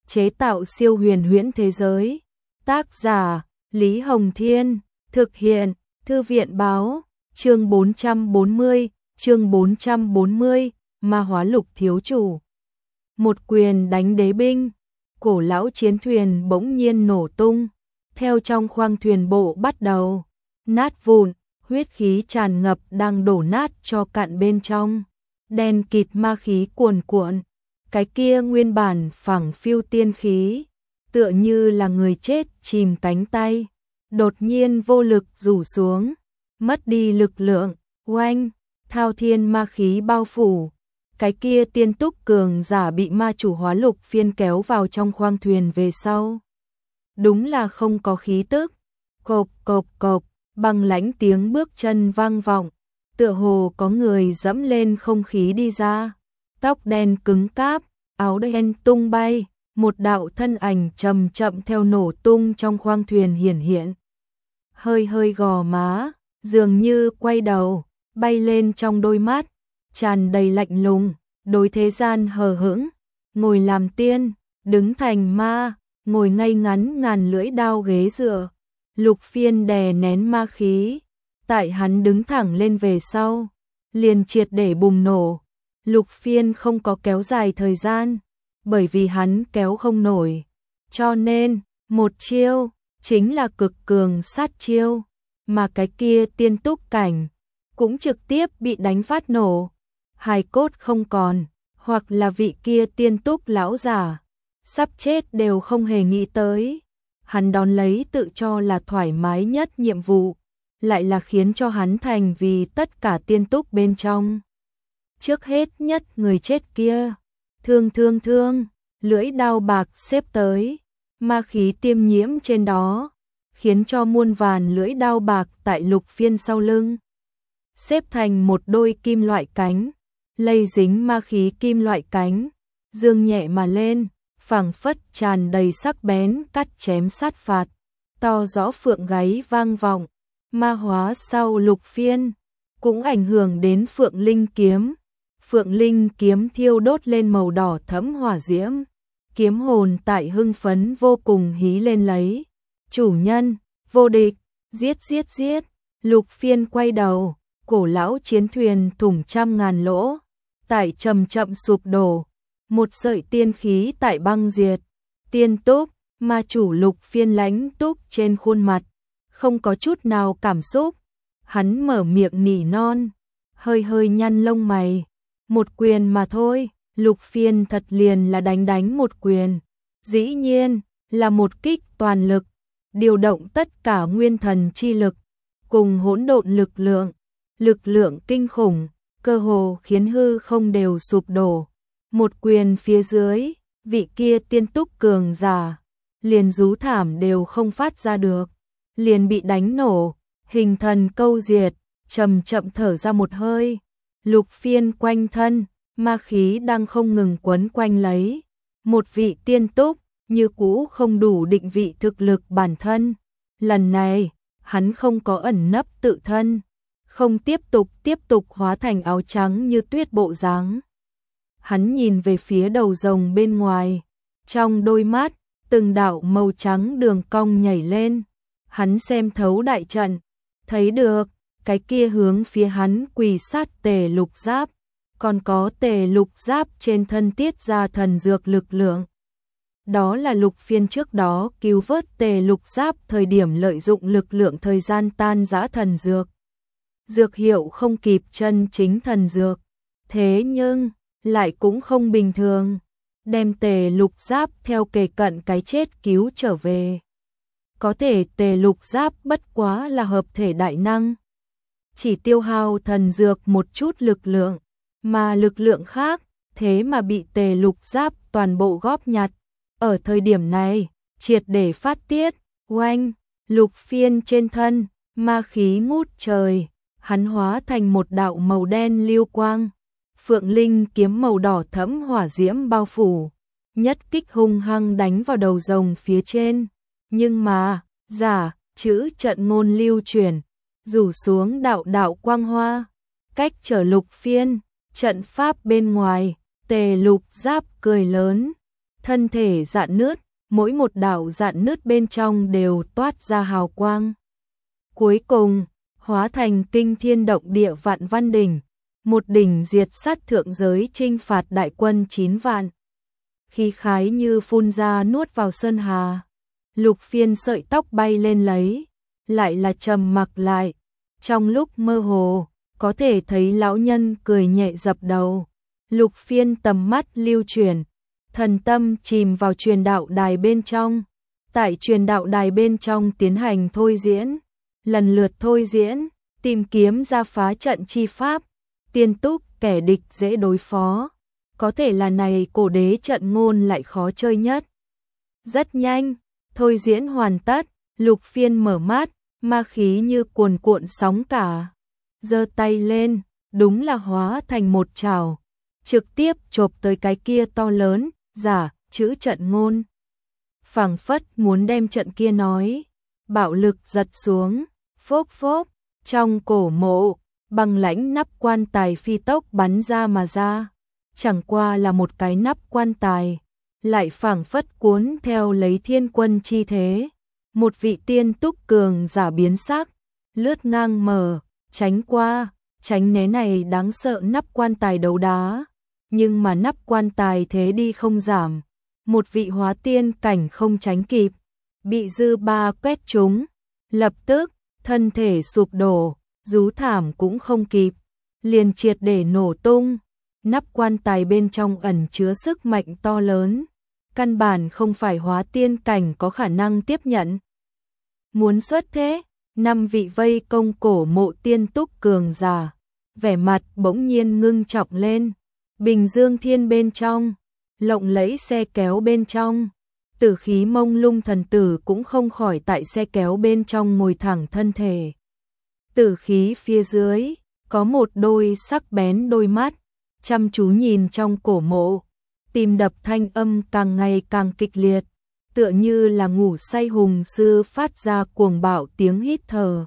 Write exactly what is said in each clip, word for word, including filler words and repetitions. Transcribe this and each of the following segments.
chế tạo siêu huyền huyễn thế giới. Tác giả Lý Hồng Thiên, thực hiện Thư viện Báo. Chương bốn trăm bốn mươi, chương bốn trăm bốn mươi, Ma Hóa Lục thiếu chủ. Một quyền đánh đế binh, cổ lão chiến thuyền bỗng nhiên nổ tung, theo trong khoang thuyền bộ bắt đầu nát vụn, huyết khí tràn ngập đang đổ nát cho cạn bên trong. Đen kịt ma khí cuồn cuộn, cái kia nguyên bản phẳng phiu tiên khí, tựa như là người chết chìm cánh tay, đột nhiên vô lực rủ xuống, mất đi lực lượng, oanh, thao thiên ma khí bao phủ. Cái kia tiên túc cường giả bị ma chủ hóa lục phiên kéo vào trong khoang thuyền về sau. Đúng là không có khí tức, cộp cộp cộp, băng lãnh tiếng bước chân vang vọng, tựa hồ có người dẫm lên không khí đi ra, tóc đen cứng cáp, áo đen tung bay, một đạo thân ảnh chậm chậm theo nổ tung trong khoang thuyền hiển hiện. Hơi hơi gò má, dường như quay đầu, bay lên trong đôi mắt, tràn đầy lạnh lùng, đối thế gian hờ hững, ngồi làm tiên, đứng thành ma, ngồi ngay ngắn ngàn lưỡi đao ghế dựa. Lục Phiên đè nén ma khí, tại hắn đứng thẳng lên về sau, liền triệt để bùng nổ. Lục Phiên không có kéo dài thời gian, bởi vì hắn kéo không nổi, cho nên một chiêu chính là cực cường sát chiêu, mà cái kia tiên túc cảnh cũng trực tiếp bị đánh phát nổ, hài cốt không còn, hoặc là vị kia tiên túc lão giả sắp chết đều không hề nghĩ tới. Hắn đón lấy tự cho là thoải mái nhất nhiệm vụ, lại là khiến cho hắn thành vì tất cả tiên túc bên trong. Trước hết nhất người chết kia, thương thương thương, lưỡi đao bạc xếp tới, ma khí tiêm nhiễm trên đó, khiến cho muôn vàn lưỡi đao bạc tại Lục Phiên sau lưng xếp thành một đôi kim loại cánh, lây dính ma khí kim loại cánh, dương nhẹ mà lên, phảng phất tràn đầy sắc bén cắt chém sát phạt, to rõ phượng gáy vang vọng. Ma hóa sau Lục Phiên cũng ảnh hưởng đến Phượng Linh kiếm. Phượng Linh kiếm thiêu đốt lên màu đỏ thẫm hỏa diễm, kiếm hồn tại hưng phấn vô cùng hí lên lấy. Chủ nhân, vô địch, giết giết giết. Lục Phiên quay đầu, cổ lão chiến thuyền thủng trăm ngàn lỗ, tại chậm chậm sụp đổ, một sợi tiên khí tại băng diệt. Tiên túc, ma chủ Lục Phiên lãnh túc trên khuôn mặt, không có chút nào cảm xúc. Hắn mở miệng nỉ non, hơi hơi nhăn lông mày. Một quyền mà thôi, Lục Phiên thật liền là đánh đánh một quyền. Dĩ nhiên, là một kích toàn lực, điều động tất cả nguyên thần chi lực, cùng hỗn độn lực lượng, lực lượng kinh khủng, cơ hồ khiến hư không đều sụp đổ. Một quyền phía dưới, vị kia tiên túc cường giả, liền rú thảm đều không phát ra được, liền bị đánh nổ, hình thần câu diệt, chậm chậm thở ra một hơi. Lục Phiên quanh thân, ma khí đang không ngừng quấn quanh lấy. Một vị tiên túc, như cũ không đủ định vị thực lực bản thân. Lần này, hắn không có ẩn nấp tự thân, không tiếp tục tiếp tục hóa thành áo trắng như tuyết bộ dáng. Hắn nhìn về phía đầu rồng bên ngoài, trong đôi mắt, từng đạo màu trắng đường cong nhảy lên. Hắn xem thấu đại trận, thấy được, cái kia hướng phía hắn quỳ sát Tề Lục Giáp, còn có Tề Lục Giáp trên thân tiết ra thần dược lực lượng. Đó là Lục Phiên trước đó cứu vớt Tề Lục Giáp thời điểm lợi dụng lực lượng thời gian tan rã thần dược. Dược hiệu không kịp chân chính thần dược, thế nhưng lại cũng không bình thường, đem Tề Lục Giáp theo kề cận cái chết cứu trở về. Có thể Tề Lục Giáp bất quá là hợp thể đại năng, chỉ tiêu hao thần dược một chút lực lượng, mà lực lượng khác, thế mà bị Tề Lục Giáp toàn bộ góp nhặt. Ở thời điểm này, triệt để phát tiết, oanh, Lục Phiên trên thân, ma khí ngút trời, hắn hóa thành một đạo màu đen lưu quang. Phượng Linh kiếm màu đỏ thẫm hỏa diễm bao phủ, nhất kích hung hăng đánh vào đầu rồng phía trên. Nhưng mà, giả, chữ trận ngôn lưu truyền, rủ xuống đạo đạo quang hoa, cách trở Lục Phiên, trận pháp bên ngoài, Tề Lục Giáp cười lớn, thân thể rạn nứt, mỗi một đạo rạn nứt bên trong đều toát ra hào quang. Cuối cùng, hóa thành kinh thiên động địa vạn văn đỉnh, một đỉnh diệt sát thượng giới chinh phạt đại quân chín vạn. Khí khái như phun ra nuốt vào sơn hà. Lục Phiên sợi tóc bay lên lấy, lại là trầm mặc lại. Trong lúc mơ hồ, có thể thấy lão nhân cười nhẹ dập đầu. Lục Phiên tầm mắt lưu chuyển, thần tâm chìm vào truyền đạo đài bên trong. Tại truyền đạo đài bên trong tiến hành thôi diễn, lần lượt thôi diễn, tìm kiếm ra phá trận chi pháp, tiên túc kẻ địch dễ đối phó. Có thể là này cổ đế trận ngôn lại khó chơi nhất. Rất nhanh, thôi diễn hoàn tất, Lục Phiên mở mắt, ma khí như cuồn cuộn sóng cả. Giơ tay lên, đúng là hóa thành một chảo, trực tiếp chộp tới cái kia to lớn, giả, chữ trận ngôn. Phảng phất muốn đem trận kia nói, bạo lực giật xuống, phốp phốp, trong cổ mộ, băng lãnh nắp quan tài phi tốc bắn ra mà ra. Chẳng qua là một cái nắp quan tài, lại phảng phất cuốn theo lấy thiên quân chi thế. Một vị tiên túc cường giả biến sắc, lướt ngang mở, tránh qua, tránh né này đáng sợ nắp quan tài đấu đá. Nhưng mà nắp quan tài thế đi không giảm, một vị hóa tiên cảnh không tránh kịp, bị dư ba quét trúng, lập tức, thân thể sụp đổ, rú thảm cũng không kịp, liền triệt để nổ tung. Nắp quan tài bên trong ẩn chứa sức mạnh to lớn, căn bản không phải hóa tiên cảnh có khả năng tiếp nhận. Muốn xuất thế, năm vị vây công cổ mộ tiên túc cường giả, vẻ mặt bỗng nhiên ngưng trọng lên. Bình Dương Thiên bên trong, lộng lẫy xe kéo bên trong, tử khí mông lung thần tử cũng không khỏi tại xe kéo bên trong ngồi thẳng thân thể. Tử khí phía dưới, có một đôi sắc bén đôi mắt, chăm chú nhìn trong cổ mộ, tim đập thanh âm càng ngày càng kịch liệt, tựa như là ngủ say hùng sư phát ra cuồng bạo tiếng hít thở.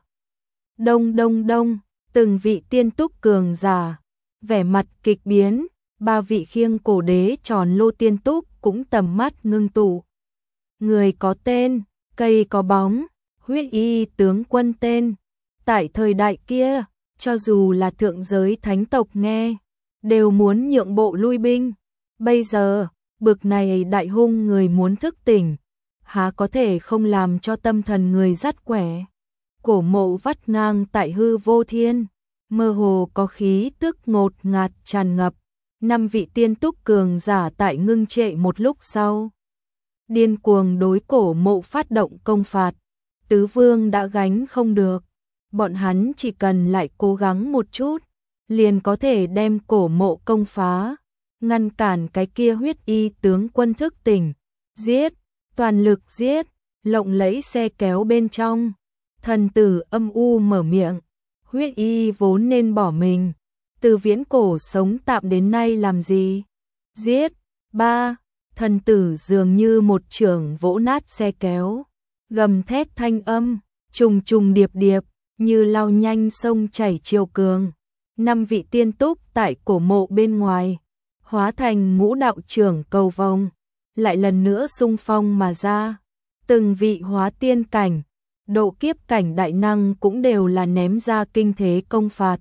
Đông đông đông, từng vị tiên túc cường giả, vẻ mặt kịch biến, ba vị khiêng cổ đế tròn lô tiên túc cũng tầm mắt ngưng tụ. Người có tên, cây có bóng, huyết y tướng quân tên. Tại thời đại kia, cho dù là thượng giới thánh tộc nghe, đều muốn nhượng bộ lui binh. Bây giờ, bực này đại hung người muốn thức tỉnh, há có thể không làm cho tâm thần người dắt quẻ. Cổ mộ vắt ngang tại hư vô thiên, mơ hồ có khí tức ngột ngạt tràn ngập. Năm vị tiên túc cường giả tại ngưng trệ một lúc sau, điên cuồng đối cổ mộ phát động công phạt. Tứ vương đã gánh không được, bọn hắn chỉ cần lại cố gắng một chút, liền có thể đem cổ mộ công phá, ngăn cản cái kia huyết y tướng quân thức tỉnh. Giết, toàn lực giết. Lộng lẫy xe kéo bên trong, thần tử âm u mở miệng. Huyết y vốn nên bỏ mình, từ viễn cổ sống tạm đến nay làm gì? Giết. Ba, thần tử dường như một chưởng vỗ nát xe kéo, gầm thét thanh âm trùng trùng điệp điệp như lao nhanh sông chảy triều cường. Năm vị tiên túc tại cổ mộ bên ngoài, hóa thành ngũ đạo trưởng cầu vồng, lại lần nữa xung phong mà ra. Từng vị hóa tiên cảnh, độ kiếp cảnh đại năng cũng đều là ném ra kinh thế công phạt.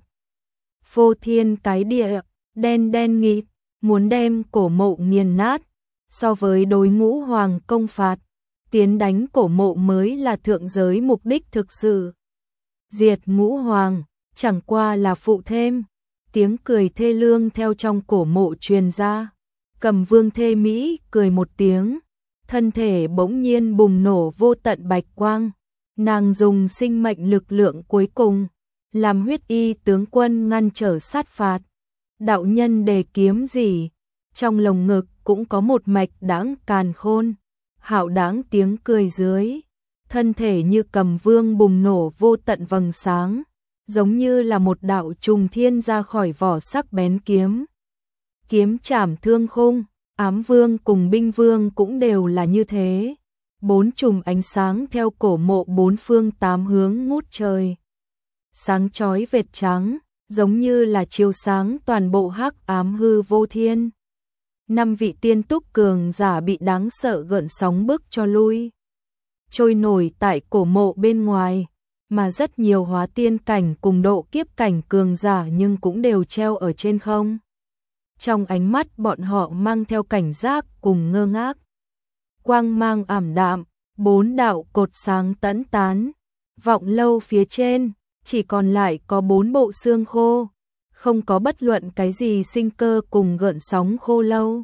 Phô thiên cái địa, đen đen nghịt, muốn đem cổ mộ nghiền nát. So với đối ngũ hoàng công phạt, tiến đánh cổ mộ mới là thượng giới mục đích thực sự. Diệt ngũ hoàng, chẳng qua là phụ thêm. Tiếng cười thê lương theo trong cổ mộ truyền ra. Cầm vương thê Mỹ cười một tiếng, thân thể bỗng nhiên bùng nổ vô tận bạch quang. Nàng dùng sinh mệnh lực lượng cuối cùng, làm huyết y tướng quân ngăn trở sát phạt. Đạo nhân đề kiếm gì? Trong lồng ngực cũng có một mạch đãng càn khôn. Hạo đãng tiếng cười dưới, thân thể như cầm vương bùng nổ vô tận vầng sáng, giống như là một đạo trùng thiên ra khỏi vỏ sắc bén kiếm. Kiếm chảm thương khung, ám vương cùng binh vương cũng đều là như thế. Bốn chùm ánh sáng theo cổ mộ bốn phương tám hướng ngút trời. Sáng chói vệt trắng, giống như là chiếu sáng toàn bộ hắc ám hư vô thiên. năm vị tiên túc cường giả bị đáng sợ gợn sóng bức cho lui. Trôi nổi tại cổ mộ bên ngoài, mà rất nhiều hóa tiên cảnh cùng độ kiếp cảnh cường giả nhưng cũng đều treo ở trên không. Trong ánh mắt bọn họ mang theo cảnh giác cùng ngơ ngác. Quang mang ảm đạm, bốn đạo cột sáng tẫn tán, vọng lâu phía trên, chỉ còn lại có bốn bộ xương khô, không có bất luận cái gì sinh cơ cùng gợn sóng khô lâu.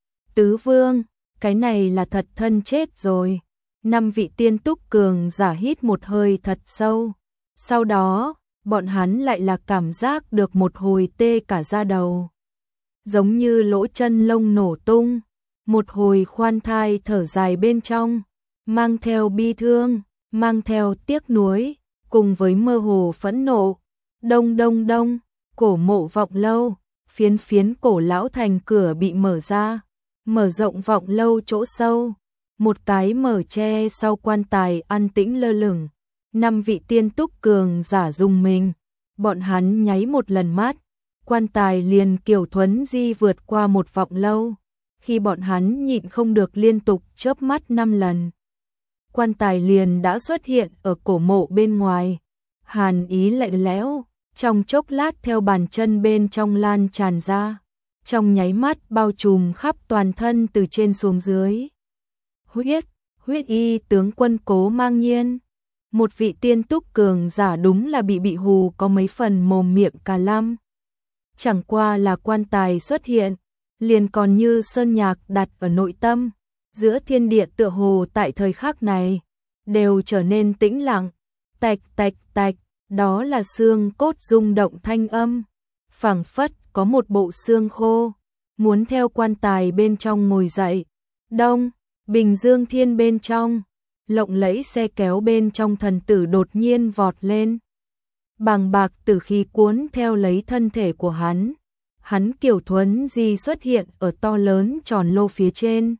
Tứ vương, cái này là thật thân chết rồi. Năm vị tiên túc cường giả hít một hơi thật sâu. Sau đó, bọn hắn lại là cảm giác được một hồi tê cả da đầu. Giống như lỗ chân lông nổ tung, một hồi khoan thai thở dài bên trong, mang theo bi thương, mang theo tiếc nuối, cùng với mơ hồ phẫn nộ. Đông đông đông, cổ mộ vọng lâu, phiến phiến cổ lão thành cửa bị mở ra, mở rộng vọng lâu chỗ sâu. Một cái mở tre sau quan tài an tĩnh lơ lửng. Năm vị tiên túc cường giả dùng mình, bọn hắn nháy một lần mắt, quan tài liền kiểu thuấn di vượt qua một vọng lâu. Khi bọn hắn nhịn không được liên tục chớp mắt năm lần, quan tài liền đã xuất hiện ở cổ mộ bên ngoài. Hàn ý lạnh lẽo, trong chốc lát theo bàn chân bên trong lan tràn ra, trong nháy mắt bao trùm khắp toàn thân từ trên xuống dưới. Huyết, huyết y tướng quân Cố Mang Nhiên. Một vị tiên túc cường giả đúng là bị bị hù có mấy phần mồm miệng cà lăm. Chẳng qua là quan tài xuất hiện, liền còn như sơn nhạc đặt ở nội tâm, giữa thiên địa tựa hồ tại thời khắc này, đều trở nên tĩnh lặng, tạch tạch tạch, đó là xương cốt rung động thanh âm, phảng phất có một bộ xương khô, muốn theo quan tài bên trong ngồi dậy. Đông, Bình Dương Thiên bên trong, lộng lẫy xe kéo bên trong thần tử đột nhiên vọt lên. Bàng bạc tử khí cuốn theo lấy thân thể của hắn. Hắn kiểu thuấn di xuất hiện ở to lớn tròn lô phía trên.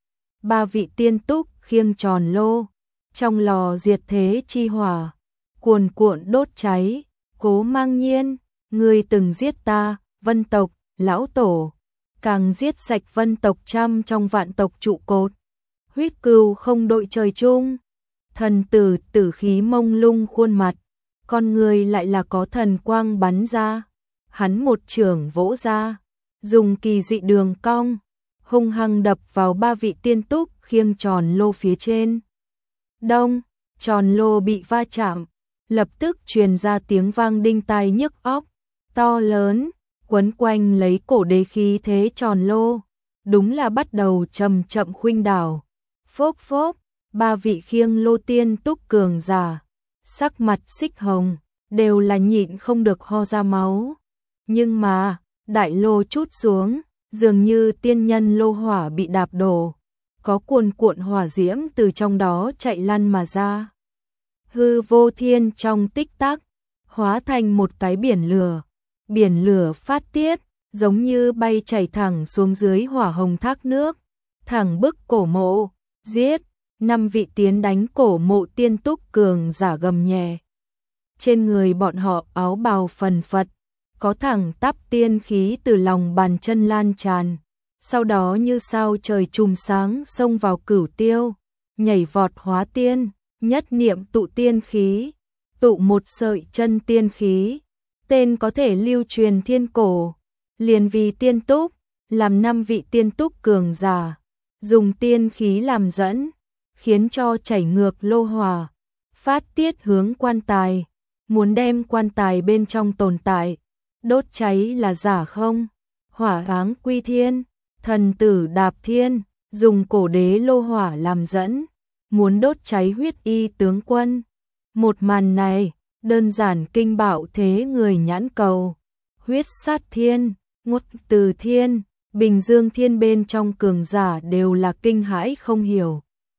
Ba vị tiên túc khiêng tròn lô, trong lò diệt thế chi hỏa, cuồn cuộn đốt cháy. Cố Mang Nhiên, ngươi từng giết ta, Vân tộc, lão tổ, càng giết sạch Vân tộc trăm trong vạn tộc trụ cột. Huyết cừu không đội trời chung, thần tử tử khí mông lung khuôn mặt, con người lại là có thần quang bắn ra. Hắn một chưởng vỗ ra, dùng kỳ dị đường cong, hung hăng đập vào ba vị tiên túc khiêng tròn lô phía trên. Đông, tròn lô bị va chạm, lập tức truyền ra tiếng vang đinh tai nhức óc, to lớn, quấn quanh lấy cổ đế khí thế tròn lô, đúng là bắt đầu chậm chậm khuynh đảo. Phốp phốp, ba vị khiêng lô tiên túc cường giả, sắc mặt xích hồng, đều là nhịn không được ho ra máu. Nhưng mà, đại lô chút xuống, dường như tiên nhân lô hỏa bị đạp đổ, có cuồn cuộn hỏa diễm từ trong đó chạy lăn mà ra. Hư vô thiên trong tích tắc, hóa thành một cái biển lửa, biển lửa phát tiết, giống như bay chảy thẳng xuống dưới hỏa hồng thác nước, thẳng bức cổ mộ, giết. Năm vị tiến đánh cổ mộ tiên túc cường giả gầm nhẹ. Trên người bọn họ áo bào phần phật, có thẳng tắp tiên khí từ lòng bàn chân lan tràn, sau đó như sao trời chùm sáng xông vào cửu tiêu, nhảy vọt hóa tiên, nhất niệm tụ tiên khí, tụ một sợi chân tiên khí, tên có thể lưu truyền thiên cổ, liền vì tiên túc, làm năm vị tiên túc cường giả, dùng tiên khí làm dẫn, khiến cho chảy ngược lô hỏa, phát tiết hướng quan tài, muốn đem quan tài bên trong tồn tại, đốt cháy là giả không? Hỏa áng quy thiên, thần tử đạp thiên, dùng cổ đế lô hỏa làm dẫn, muốn đốt cháy huyết y tướng quân. Một màn này, đơn giản kinh bạo thế người nhãn cầu. Huyết sát thiên, ngút từ thiên, Bình Dương Thiên bên trong cường giả đều là kinh hãi không hiểu.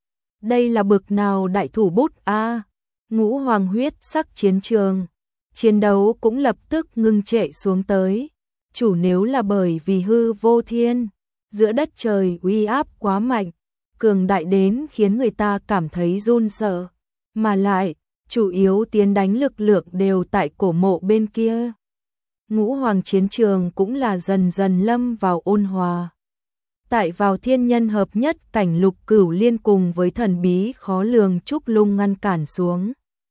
Đây là bực nào đại thủ bút a? À, ngũ hoàng huyết sắc chiến trường, chiến đấu cũng lập tức ngưng trệ xuống tới. Chủ nếu là bởi vì hư vô thiên, giữa đất trời uy áp quá mạnh, cường đại đến khiến người ta cảm thấy run sợ, mà lại, chủ yếu tiến đánh lực lượng đều tại cổ mộ bên kia. Ngũ hoàng chiến trường cũng là dần dần lâm vào ôn hòa. Tại vào thiên nhân hợp nhất cảnh Lục Cửu Liên cùng với thần bí khó lường Trúc Lung ngăn cản xuống.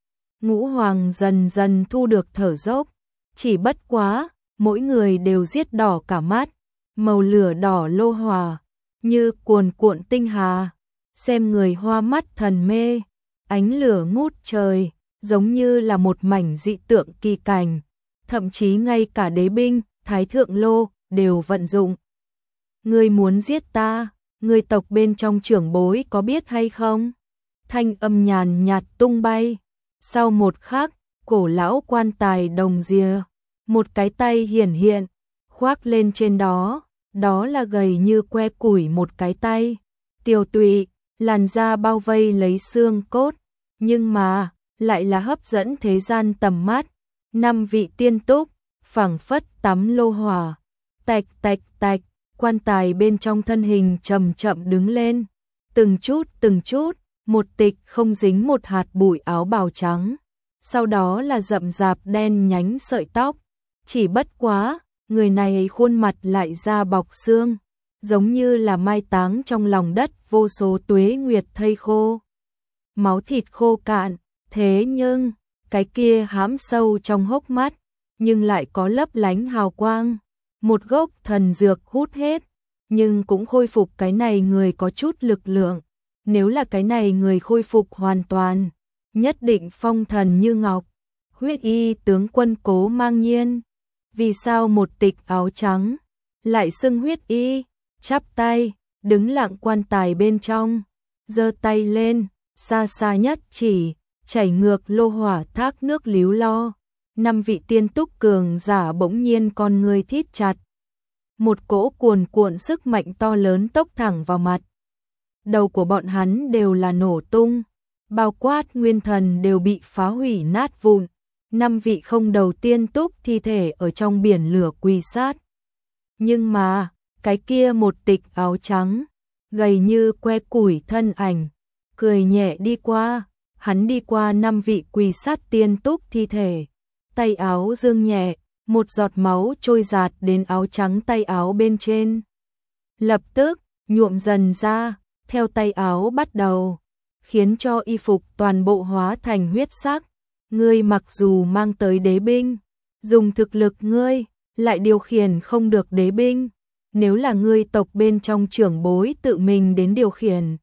Ngũ Hoàng dần dần thu được thở dốc, chỉ bất quá, mỗi người đều giết đỏ cả mắt, màu lửa đỏ lô hòa, như cuồn cuộn tinh hà, xem người hoa mắt thần mê, ánh lửa ngút trời, giống như là một mảnh dị tượng kỳ cảnh, thậm chí ngay cả đế binh, thái thượng lô, đều vận dụng. Ngươi muốn giết ta, người tộc bên trong trưởng bối có biết hay không? Thanh âm nhàn nhạt tung bay. Sau một khắc, cổ lão quan tài đồng rìa, một cái tay hiển hiện, khoác lên trên đó, đó là gầy như que củi một cái tay, tiều tụy, làn da bao vây lấy xương cốt, nhưng mà, lại là hấp dẫn thế gian tầm mắt. Năm vị tiên túc, phảng phất tắm lô hỏa, tạch tạch tạch, quan tài bên trong thân hình chậm chậm đứng lên, từng chút từng chút, một tịch không dính một hạt bụi áo bào trắng, sau đó là rậm rạp đen nhánh sợi tóc, chỉ bất quá, người này khuôn mặt lại da bọc xương, giống như là mai táng trong lòng đất vô số tuế nguyệt thây khô. Máu thịt khô cạn, thế nhưng, cái kia hãm sâu trong hốc mắt, nhưng lại có lấp lánh hào quang, một gốc thần dược hút hết, nhưng cũng khôi phục cái này người có chút lực lượng. Nếu là cái này người khôi phục hoàn toàn, nhất định phong thần như ngọc. Huyết y tướng quân Cố Mang Nhiên, vì sao một tịch áo trắng lại xưng huyết y, chắp tay, đứng lặng quan tài bên trong, giơ tay lên, xa xa nhất chỉ, chảy ngược lô hỏa thác nước líu lo. Năm vị tiên túc cường giả bỗng nhiên con người thít chặt. Một cỗ cuồn cuộn sức mạnh to lớn tốc thẳng vào mặt. Đầu của bọn hắn đều là nổ tung, bao quát nguyên thần đều bị phá hủy nát vụn. Năm vị không đầu tiên túc thi thể ở trong biển lửa quỳ sát. Nhưng mà, cái kia một tịch áo trắng, gầy như que củi thân ảnh, cười nhẹ đi qua, hắn đi qua năm vị quỳ sát tiên túc thi thể, tay áo dương nhẹ, một giọt máu trôi giạt đến áo trắng tay áo bên trên. Lập tức, nhuộm dần ra, theo tay áo bắt đầu, khiến cho y phục toàn bộ hóa thành huyết sắc. Ngươi mặc dù mang tới đế binh, dùng thực lực ngươi, lại điều khiển không được đế binh. Nếu là ngươi tộc bên trong trưởng bối tự mình đến điều khiển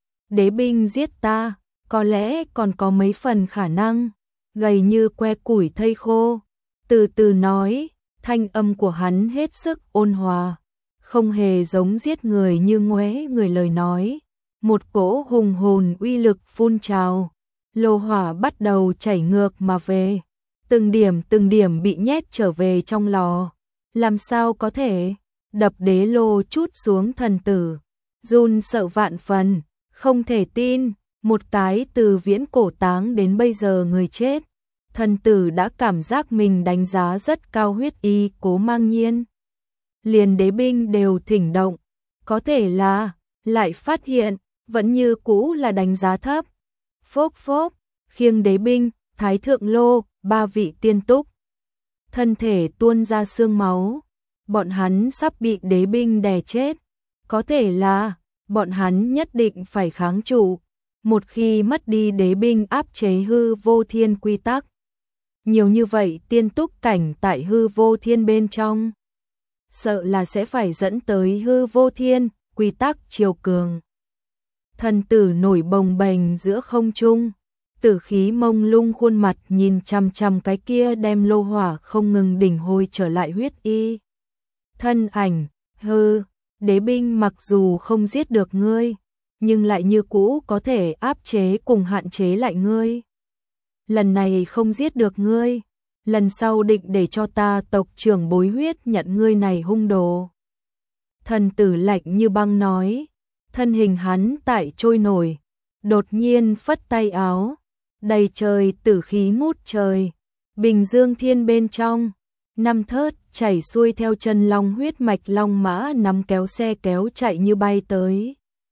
đế binh giết ta, có lẽ còn có mấy phần khả năng. Gầy như que củi thây khô, từ từ nói, thanh âm của hắn hết sức ôn hòa, không hề giống giết người như ngoé người lời nói. Một cỗ hùng hồn uy lực phun trào, lô hỏa bắt đầu chảy ngược mà về, từng điểm từng điểm bị nhét trở về trong lò. Làm sao có thể? Đập đế lô chút xuống thần tử, run sợ vạn phần, không thể tin, một cái từ viễn cổ táng đến bây giờ người chết. Thần tử đã cảm giác mình đánh giá rất cao huyết y Cố Mang Nhiên. Liền đế binh đều thỉnh động, có thể là, lại phát hiện, vẫn như cũ là đánh giá thấp. Phốc phốc, khiêng đế binh, thái thượng lô, ba vị tiên túc. Thân thể tuôn ra xương máu, bọn hắn sắp bị đế binh đè chết. Có thể là, bọn hắn nhất định phải kháng trụ, một khi mất đi đế binh áp chế hư vô thiên quy tắc. Nhiều như vậy tiên túc cảnh tại hư vô thiên bên trong, sợ là sẽ phải dẫn tới hư vô thiên, quy tắc chiều cường. Thần tử nổi bồng bềnh giữa không trung, tử khí mông lung khuôn mặt nhìn chằm chằm cái kia đem lô hỏa không ngừng đỉnh hồi trở lại huyết y. Thân ảnh, hư, đế binh mặc dù không giết được ngươi, nhưng lại như cũ có thể áp chế cùng hạn chế lại ngươi. Lần này không giết được ngươi, lần sau định để cho ta tộc trưởng bối huyết nhận ngươi này hung đồ. Thần tử lạnh như băng nói, thân hình hắn tại trôi nổi, đột nhiên phất tay áo, đầy trời tử khí ngút trời, bình dương thiên bên trong, năm thớt chảy xuôi theo chân long huyết mạch long mã nắm kéo xe kéo chạy như bay tới.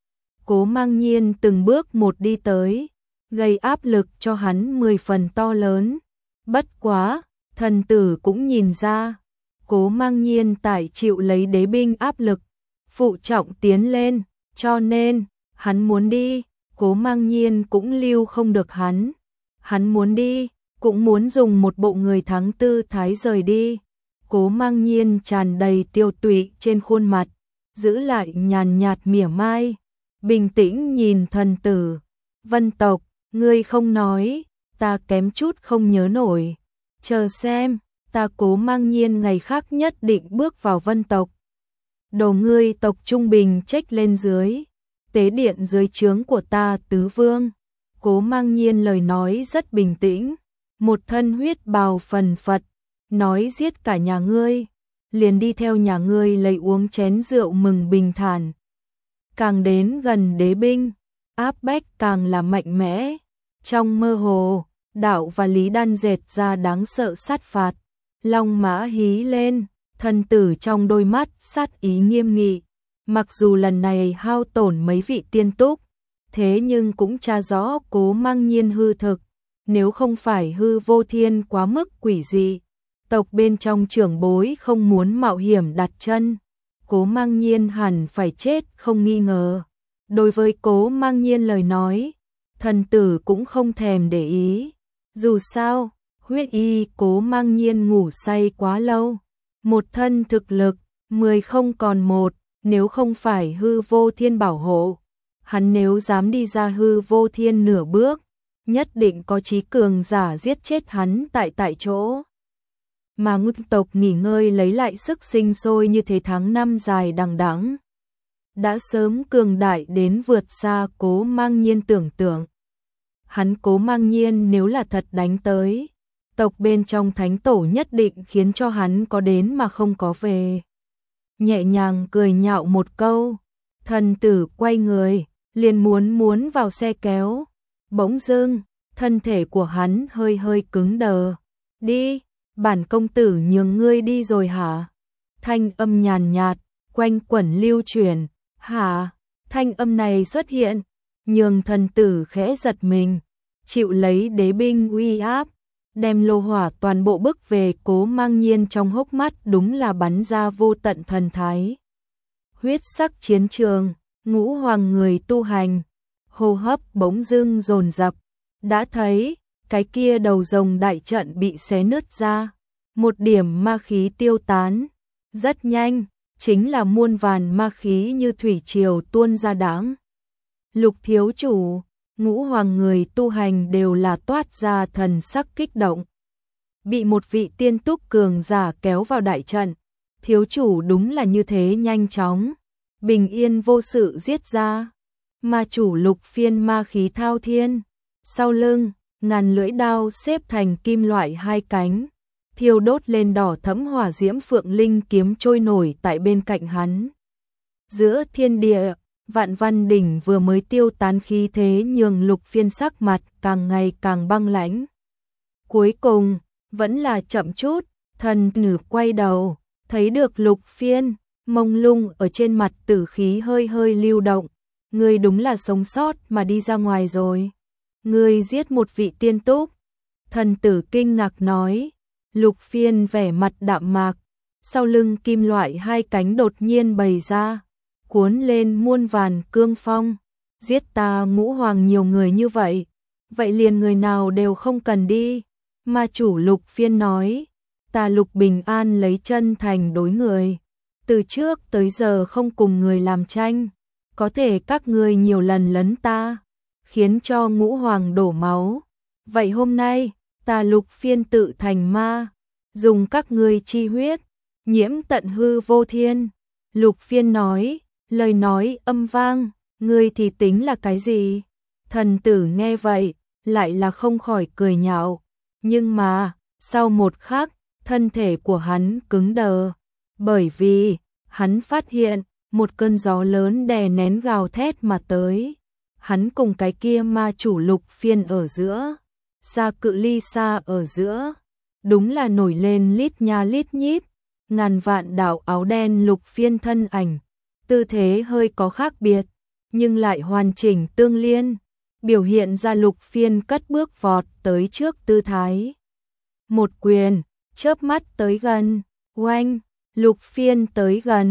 Cố Mang Nhiên từng bước một đi tới, gây áp lực cho hắn mười phần to lớn. Bất quá, thần tử cũng nhìn ra, Cố Mang Nhiên tại chịu lấy đế binh áp lực, phụ trọng tiến lên, cho nên, hắn muốn đi, Cố Mang Nhiên cũng lưu không được hắn. Hắn muốn đi, cũng muốn dùng một bộ người tháng tư thái rời đi. Cố Mang Nhiên tràn đầy tiêu tụy trên khuôn mặt, giữ lại nhàn nhạt mỉa mai, bình tĩnh nhìn thần tử. Vân tộc, ngươi không nói, ta kém chút không nhớ nổi. Chờ xem, ta Cố Mang Nhiên ngày khác nhất định bước vào Vân tộc. Đồ ngươi tộc trung bình trách lên dưới, tế điện dưới trướng của ta tứ vương. Cố Mang Nhiên lời nói rất bình tĩnh, một thân huyết bào phần phật, nói giết cả nhà ngươi, liền đi theo nhà ngươi lấy uống chén rượu mừng bình thản. Càng đến gần đế binh, áp bách càng là mạnh mẽ. Trong mơ hồ, Đạo và Lý Đan dệt ra đáng sợ sát phạt. Long mã hí lên, thần tử trong đôi mắt sát ý nghiêm nghị. Mặc dù lần này hao tổn mấy vị tiên túc, thế nhưng cũng tra rõ Cố Mang Nhiên hư thực. Nếu không phải hư vô thiên quá mức quỷ dị, tộc bên trong trưởng bối không muốn mạo hiểm đặt chân, Cố Mang Nhiên hẳn phải chết không nghi ngờ. Đối với Cố Mang Nhiên lời nói, thần tử cũng không thèm để ý. Dù sao, huyết y Cố Mang Nhiên ngủ say quá lâu, một thân thực lực, mười không còn một, nếu không phải hư vô thiên bảo hộ. Hắn nếu dám đi ra hư vô thiên nửa bước, nhất định có chí cường giả giết chết hắn tại tại chỗ. Mà ngũ tộc nghỉ ngơi lấy lại sức sinh sôi như thế tháng năm dài đằng đẵng, đã sớm cường đại đến vượt xa Cố Mang Nhiên tưởng tượng. Hắn Cố Mang Nhiên nếu là thật đánh tới, tộc bên trong thánh tổ nhất định khiến cho hắn có đến mà không có về. Nhẹ nhàng cười nhạo một câu, thần tử quay người, liền muốn muốn vào xe kéo. Bỗng dưng, thân thể của hắn hơi hơi cứng đờ. Đi, bản công tử nhường ngươi đi rồi hả? Thanh âm nhàn nhạt, quanh quẩn lưu truyền. Hả? Thanh âm này xuất hiện, nhường thần tử khẽ giật mình, chịu lấy đế binh uy áp, đem lô hỏa toàn bộ bức về Cố Mang Nhiên trong hốc mắt đúng là bắn ra vô tận thần thái. Huyết sắc chiến trường, ngũ hoàng người tu hành, hô hấp bỗng dưng dồn dập, đã thấy cái kia đầu rồng đại trận bị xé nứt ra, một điểm ma khí tiêu tán, rất nhanh, chính là muôn vàn ma khí như thủy triều tuôn ra đãng. Lục thiếu chủ, ngũ hoàng người tu hành đều là toát ra thần sắc kích động. Bị một vị tiên túc cường giả kéo vào đại trận, thiếu chủ đúng là như thế nhanh chóng, bình yên vô sự giết ra. Ma chủ Lục Phiên ma khí thao thiên, sau lưng, ngàn lưỡi đao xếp thành kim loại hai cánh, thiêu đốt lên đỏ thẫm hỏa diễm phượng linh kiếm trôi nổi tại bên cạnh hắn. Giữa thiên địa, Vạn Văn đỉnh vừa mới tiêu tán khí thế nhường Lục Phiên sắc mặt càng ngày càng băng lãnh. Cuối cùng, vẫn là chậm chút, thần nữ quay đầu, thấy được Lục Phiên, mông lung ở trên mặt tử khí hơi hơi lưu động. Ngươi đúng là sống sót mà đi ra ngoài rồi. Ngươi giết một vị tiên túc. Thần tử kinh ngạc nói. Lục Phiên vẻ mặt đạm mạc, sau lưng kim loại hai cánh đột nhiên bày ra, cuốn lên muôn vàn cương phong. Giết ta ngũ hoàng nhiều người như vậy, vậy liền người nào đều không cần đi. Ma chủ Lục Phiên nói, ta Lục Bình An lấy chân thành đối người, từ trước tới giờ không cùng người làm tranh. Có thể các ngươi nhiều lần lấn ta, khiến cho ngũ hoàng đổ máu. Vậy hôm nay, ta Lục Phiên tự thành ma, dùng các ngươi chi huyết, nhiễm tận hư vô thiên. Lục Phiên nói, lời nói âm vang, ngươi thì tính là cái gì? Thần tử nghe vậy, lại là không khỏi cười nhạo. Nhưng mà, sau một khắc, thân thể của hắn cứng đờ, bởi vì, hắn phát hiện, một cơn gió lớn đè nén gào thét mà tới. Hắn cùng cái kia ma chủ Lục Phiên ở giữa, xa cự ly xa ở giữa, đúng là nổi lên lít nha lít nhít, ngàn vạn đạo áo đen Lục Phiên thân ảnh, tư thế hơi có khác biệt, nhưng lại hoàn chỉnh tương liên, biểu hiện ra Lục Phiên cất bước vọt tới trước tư thái. Một quyền, chớp mắt tới gần, oanh, Lục Phiên tới gần,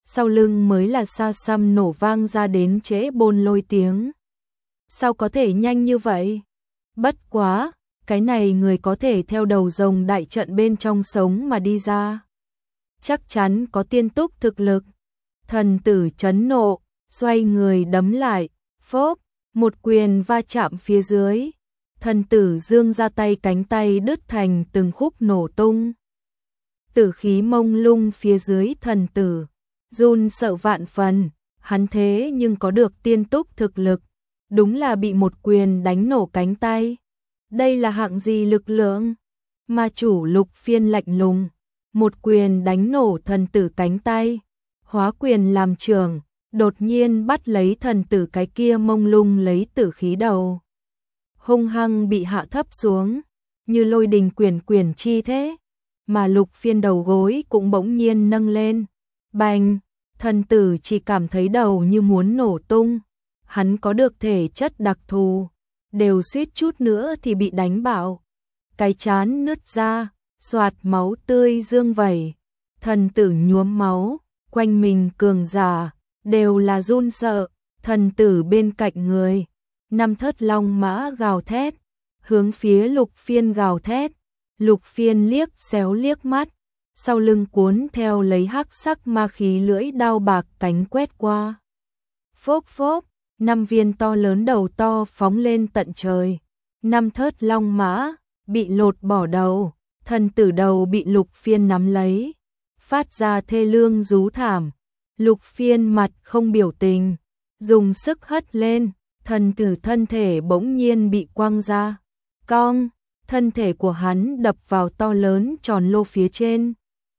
sau lưng mới là xa xăm nổ vang ra đến trễ bôn lôi tiếng. Sao có thể nhanh như vậy? Bất quá, cái này người có thể theo đầu rồng đại trận bên trong sống mà đi ra. Chắc chắn có tiên túc thực lực. Thần tử chấn nộ, xoay người đấm lại, phốp, một quyền va chạm phía dưới. Thần tử dương ra tay, cánh tay đứt thành từng khúc nổ tung. Tử khí mông lung phía dưới thần tử, run sợ vạn phần, hắn thế nhưng có được tiên túc thực lực, đúng là bị một quyền đánh nổ cánh tay. Đây là hạng gì lực lượng? Ma chủ Lục Phiên lạnh lùng, một quyền đánh nổ thần tử cánh tay, hóa quyền làm trường, đột nhiên bắt lấy thần tử cái kia mông lung lấy tử khí đầu. Hung hăng bị hạ thấp xuống, như lôi đình quyền quyền chi thế, mà Lục Phiên đầu gối cũng bỗng nhiên nâng lên. Bành, thần tử chỉ cảm thấy đầu như muốn nổ tung, hắn có được thể chất đặc thù, đều suýt chút nữa thì bị đánh bạo. Cái trán nứt ra, xoạt máu tươi dương vẩy, thần tử nhuốm máu, quanh mình cường giả, đều là run sợ, thần tử bên cạnh người. Năm thất long mã gào thét, hướng phía Lục Phiên gào thét, Lục Phiên liếc xéo liếc mắt, sau lưng cuốn theo lấy hắc sắc ma khí lưỡi đao bạc cánh quét qua. Phốc phốc, năm viên to lớn đầu to phóng lên tận trời, năm thớt long mã, bị lột bỏ đầu, thần tử đầu bị Lục Phiên nắm lấy, phát ra thê lương rú thảm. Lục Phiên mặt không biểu tình, dùng sức hất lên, thần tử thân thể bỗng nhiên bị quăng ra, cong, thân thể của hắn đập vào to lớn tròn lô phía trên.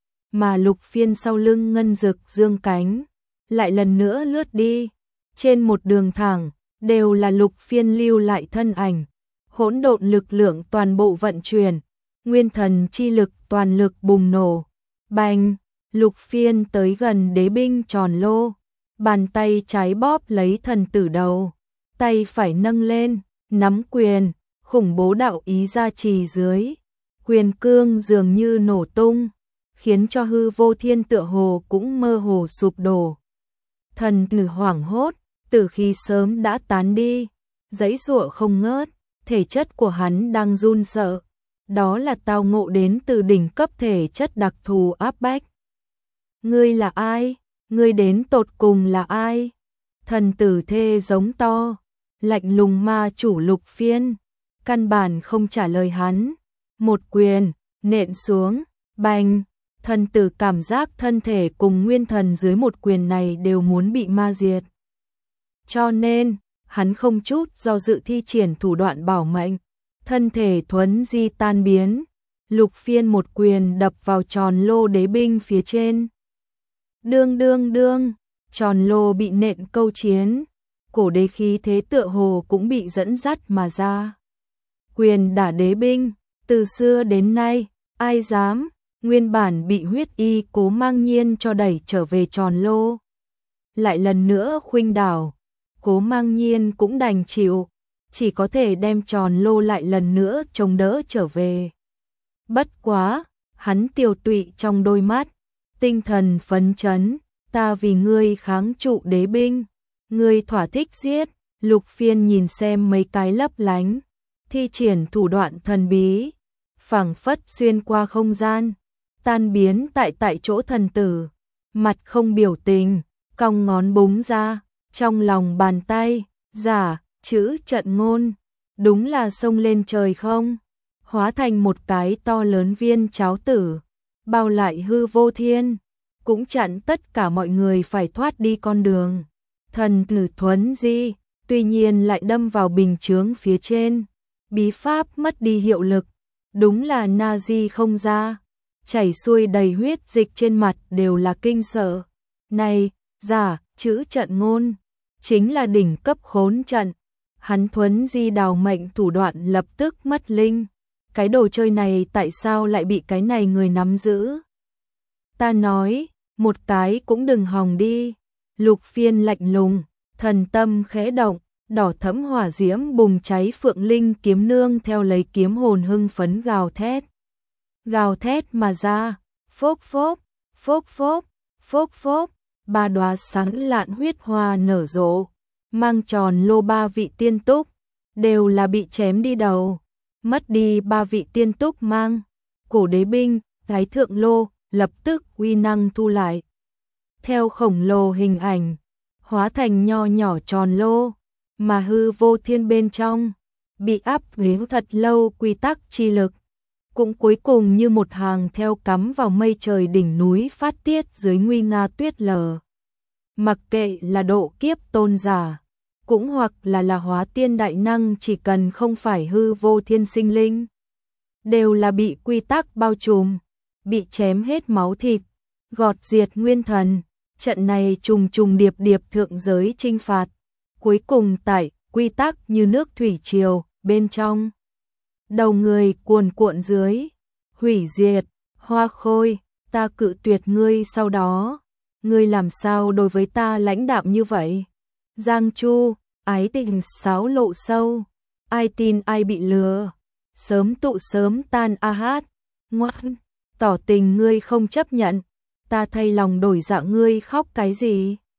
Mà Lục Phiên sau lưng ngân rực dương cánh, lại lần nữa lướt đi, trên một đường thẳng, đều là Lục Phiên lưu lại thân ảnh, hỗn độn lực lượng toàn bộ vận chuyển, nguyên thần chi lực toàn lực bùng nổ. Bành, Lục Phiên tới gần đế binh tròn lô, bàn tay trái bóp lấy thần tử đầu, tay phải nâng lên, nắm quyền, khủng bố đạo ý gia trì dưới, quyền cương dường như nổ tung, khiến cho hư vô thiên tựa hồ cũng mơ hồ sụp đổ. Thần tử hoảng hốt, tử khí sớm đã tán đi, giãy giụa không ngớt, thể chất của hắn đang run sợ, đó là tao ngộ đến từ đỉnh cấp thể chất đặc thù áp bách. Ngươi là ai? Ngươi đến tột cùng là ai? Thần tử thê giống to, lạnh lùng ma chủ Lục Phiên, căn bản không trả lời hắn, một quyền, nện xuống, bành, thần tử cảm giác thân thể cùng nguyên thần dưới một quyền này đều muốn bị ma diệt. Cho nên, hắn không chút do dự thi triển thủ đoạn bảo mệnh, thân thể thuấn di tan biến, Lục Phiên một quyền đập vào tròn lô đế binh phía trên. Đương đương đương, tròn lô bị nện câu chiến, cổ đế khí thế tựa hồ cũng bị dẫn dắt mà ra. Quyền đả đế binh, từ xưa đến nay, ai dám, nguyên bản bị huyết y Cố Mang Nhiên cho đẩy trở về tròn lô. Lại lần nữa khuynh đảo, Cố Mang Nhiên cũng đành chịu, chỉ có thể đem tròn lô lại lần nữa chống đỡ trở về. Bất quá, hắn tiều tụy trong đôi mắt, tinh thần phấn chấn, ta vì ngươi kháng trụ đế binh, ngươi thỏa thích giết. Lục Phiên nhìn xem mấy cái lấp lánh, thi triển thủ đoạn thần bí, phảng phất xuyên qua không gian, tan biến tại tại chỗ thần tử, mặt không biểu tình, cong ngón búng ra, trong lòng bàn tay, giả, chữ trận ngôn, đúng là xông lên trời không, hóa thành một cái to lớn viên cháo tử, bao lại hư vô thiên, cũng chặn tất cả mọi người phải thoát đi con đường. Thần tử thuấn di, tuy nhiên lại đâm vào bình chướng phía trên, bí pháp mất đi hiệu lực, đúng là na di không ra, chảy xuôi đầy huyết dịch trên mặt đều là kinh sợ. Này, giả, chữ trận ngôn, chính là đỉnh cấp khốn trận, hắn thuấn di đào mệnh thủ đoạn lập tức mất linh, cái đồ chơi này tại sao lại bị cái này người nắm giữ? Ta nói, một cái cũng đừng hòng đi. Lục Phiên lạnh lùng, thần tâm khẽ động, đỏ thẫm hỏa diễm bùng cháy, Phượng Linh kiếm nương theo lấy kiếm hồn hưng phấn gào thét. Gào thét mà ra, phốc phốc, phốc phốc, phốc phốc, ba đóa sáng lạn huyết hoa nở rộ, mang tròn lô ba vị tiên túc, đều là bị chém đi đầu, mất đi ba vị tiên túc mang, cổ đế binh, thái thượng lô, lập tức uy năng thu lại. Theo khổng lồ hình ảnh, hóa thành nho nhỏ tròn lô, mà hư vô thiên bên trong, bị áp chế thật lâu quy tắc chi lực, cũng cuối cùng như một hàng theo cắm vào mây trời đỉnh núi phát tiết dưới nguy nga tuyết lở. Mặc kệ là độ kiếp tôn giả, cũng hoặc là là hóa tiên đại năng, chỉ cần không phải hư vô thiên sinh linh, đều là bị quy tắc bao trùm, bị chém hết máu thịt, gọt diệt nguyên thần. Trận này trùng trùng điệp điệp thượng giới chinh phạt, cuối cùng tại quy tắc như nước thủy triều bên trong đầu người cuồn cuộn dưới, hủy diệt. Hoa Khôi, ta cự tuyệt ngươi, sau đó ngươi làm sao đối với ta lãnh đạm như vậy? Giang Chu, ái tình sáo lộ sâu, ai tin ai bị lừa, sớm tụ sớm tan a hát, ngoan, tỏ tình ngươi không chấp nhận, ta thay lòng đổi dạ, ngươi khóc cái gì?